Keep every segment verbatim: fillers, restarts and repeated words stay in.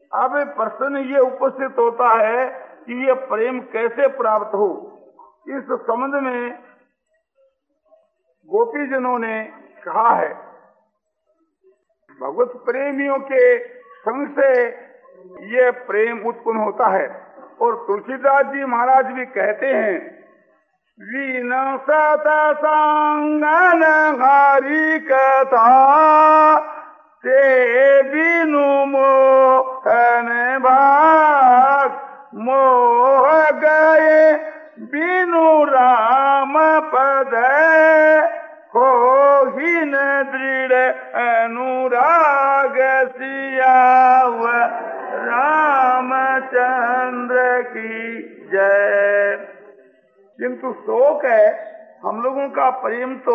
अब प्रश्न ये उपस्थित होता है कि ये प्रेम कैसे प्राप्त हो। इस संबंध में गोपीजनों ने कहा है, भगवत प्रेमियों के संग से ये प्रेम उत्पन्न होता है। और तुलसीदास जी महाराज भी कहते हैं, विनसत संगन हरि कथा ते बिनु मोहन भाग, मोह गए बिनु राम पद, हो ही न दृढ़ अनुराग सियाव रामचंद्र की जय। किंतु शोक है, हम लोगों का प्रेम तो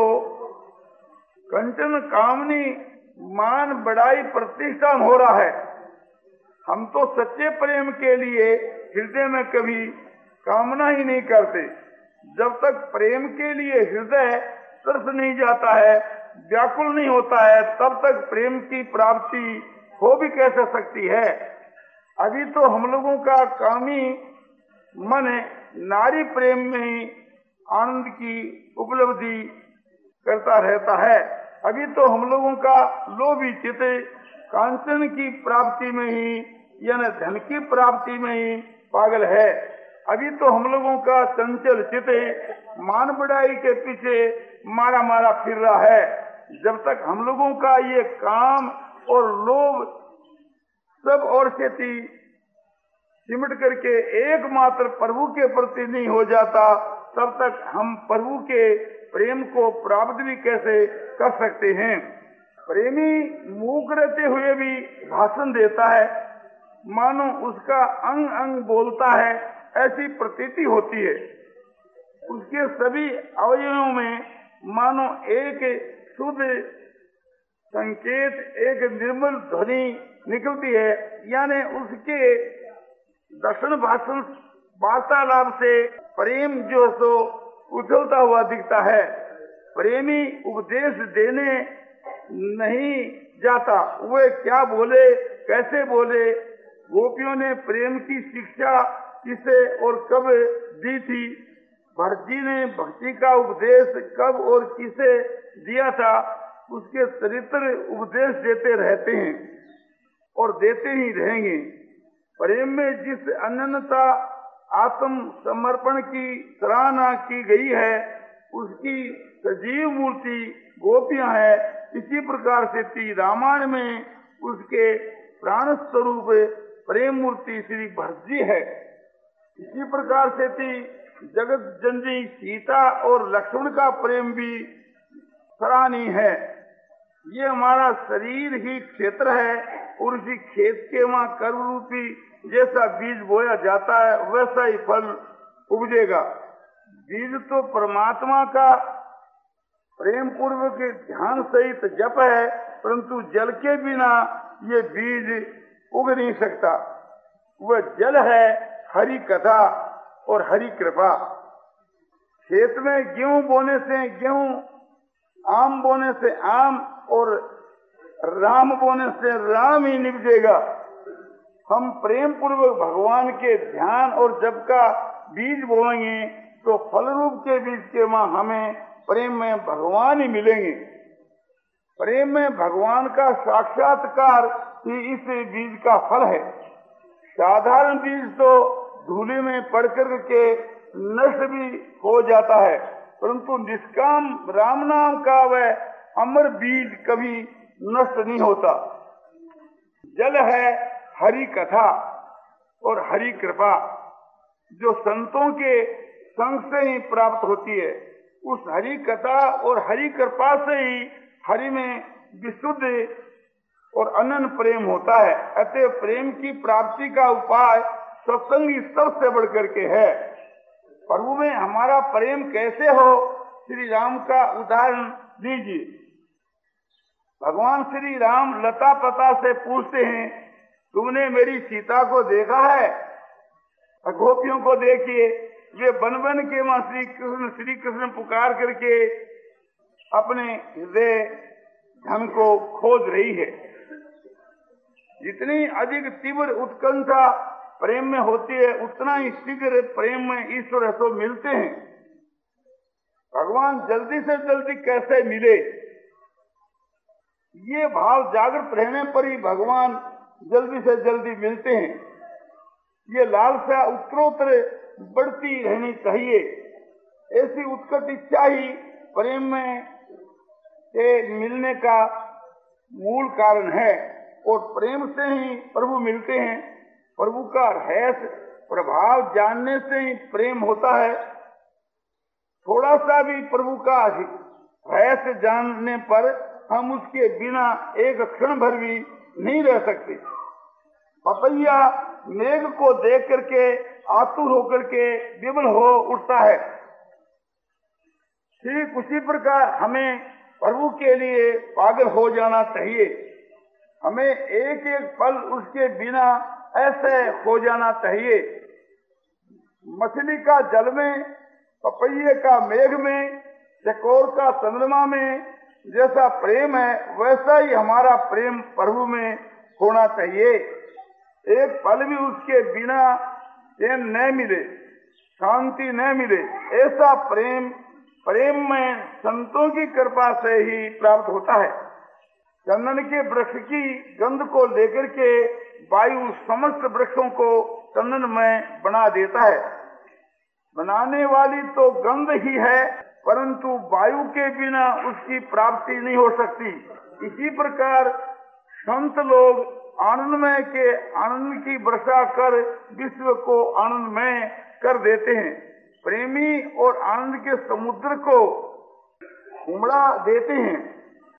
कंचन कामनी मान बढ़ाई प्रतिष्ठा हो रहा है। हम तो सच्चे प्रेम के लिए हृदय में कभी कामना ही नहीं करते। जब तक प्रेम के लिए हृदय तरस नहीं जाता है, व्याकुल नहीं होता है, तब तक प्रेम की प्राप्ति हो भी कैसे सकती है। अभी तो हम लोगों का कामी मन नारी प्रेम में ही आनंद की उपलब्धि करता रहता है। अभी तो हम लोगों का लोभी चित्त कांचन की प्राप्ति में ही यानी धन की प्राप्ति में ही पागल है। अभी तो हम लोगों का चंचल चित्त मान बढ़ाई के पीछे मारा मारा फिर रहा है। जब तक हम लोगों का ये काम और लोभ सब और से सिमट करके एकमात्र प्रभु के प्रति नहीं हो जाता, तब तक हम प्रभु के प्रेम को प्राप्त भी कैसे कर सकते हैं। प्रेमी मूक रहते हुए भी भाषण देता है, मानो उसका अंग अंग बोलता है, ऐसी प्रतीति होती है। उसके सभी अवयवों में मानो एक शुद्ध संकेत, एक निर्मल ध्वनि निकलती है। यानी उसके दर्शन भाषण वार्तालाप से प्रेम जो सो उछलता हुआ दिखता है। प्रेमी उपदेश देने नहीं जाता, वे क्या बोले कैसे बोले, गोपियों ने प्रेम की शिक्षा किसे और कब दी थी, भरत ने भक्ति का उपदेश कब और किसे दिया था, उसके चरित्र उपदेश देते रहते हैं और देते ही रहेंगे। प्रेम में जिस अनन्यता आत्म समर्पण की सराहना की गई है, उसकी सजीव मूर्ति गोपियां है। इसी प्रकार से श्री रामायण में उसके प्राण स्वरूप प्रेम मूर्ति श्री भरत जी है। इसी प्रकार से थी जगत जननी सीता और लक्ष्मण का प्रेम भी सराहनीय है। ये हमारा शरीर ही क्षेत्र है और इसी खेत के वहाँ कर्म रूपी जैसा बीज बोया जाता है वैसा ही फल उपजेगा। बीज तो परमात्मा का प्रेम पूर्वक ध्यान सहित जप है, परंतु जल के बिना ये बीज उग नहीं सकता। वह जल है हरि कथा और हरि कृपा। खेत में गेहूं बोने से गेहूं, आम बोने से आम और राम बोने से राम ही निपजेगा। हम प्रेम पूर्वक भगवान के ध्यान और जप का बीज बोएंगे तो फल रूप के बीज के वहां हमें प्रेम में भगवान ही मिलेंगे। प्रेम में भगवान का साक्षात्कार ही इस बीज का फल है। साधारण बीज तो धूलि में पड़ कर के नष्ट भी हो जाता है, परंतु निष्काम राम नाम का वह अमर बीज कभी नष्ट नहीं होता। जल है हरि कथा और हरि कृपा, जो संतों के संग से ही प्राप्त होती है। उस हरि कथा और हरि कृपा से ही हरि में विशुद्ध और अनन्य प्रेम होता है। अतः प्रेम की प्राप्ति का उपाय सत्संग ही सबसे बढ़ करके है। प्रभु में हमारा प्रेम कैसे हो, श्री राम का उदाहरण लीजिए। भगवान श्री राम लता पता से पूछते हैं, तुमने मेरी सीता को देखा है? गोपियों को देखिए, वे बन बन के वहां श्री कृष्ण श्री कृष्ण पुकार करके अपने हृदय धन को खोज रही है। जितनी अधिक तीव्र उत्कंठा प्रेम में होती है, उतना ही शीघ्र प्रेम में ईश्वर तो मिलते हैं। भगवान जल्दी से जल्दी कैसे मिले, ये भाव जागृत रहने पर ही भगवान जल्दी से जल्दी मिलते हैं। ये लालसा उत्तरोत्तर बढ़ती रहनी चाहिए। ऐसी उत्कट इच्छा ही प्रेम में से मिलने का मूल कारण है, और प्रेम से ही प्रभु मिलते हैं। प्रभु का रहस्य प्रभाव जानने से ही प्रेम होता है। थोड़ा सा भी प्रभु का रहस्य जानने पर हम उसके बिना एक क्षण भर भी नहीं रह सकते। पपैया मेघ को देख करके आतुर होकर के विवल हो उठता है, ठीक उसी प्रकार हमें प्रभु के लिए पागल हो जाना चाहिए। हमें एक एक पल उसके बिना ऐसे हो जाना चाहिए। मछली का जल में, पपैये का मेघ में, चकोर का चंद्रमा में जैसा प्रेम है, वैसा ही हमारा प्रेम प्रभु में होना चाहिए। एक पल भी उसके बिना चैन न मिले, शांति न मिले, ऐसा प्रेम प्रेम में संतों की कृपा से ही प्राप्त होता है। चंदन के वृक्ष की गंध को लेकर के वायु समस्त वृक्षों को चंदन में बना देता है। बनाने वाली तो गंध ही है, परंतु वायु के बिना उसकी प्राप्ति नहीं हो सकती। इसी प्रकार संत लोग आनंदमय के आनंद की वर्षा कर विश्व को आनंदमय कर देते हैं। प्रेमी और आनंद के समुद्र को उमड़ा देते हैं।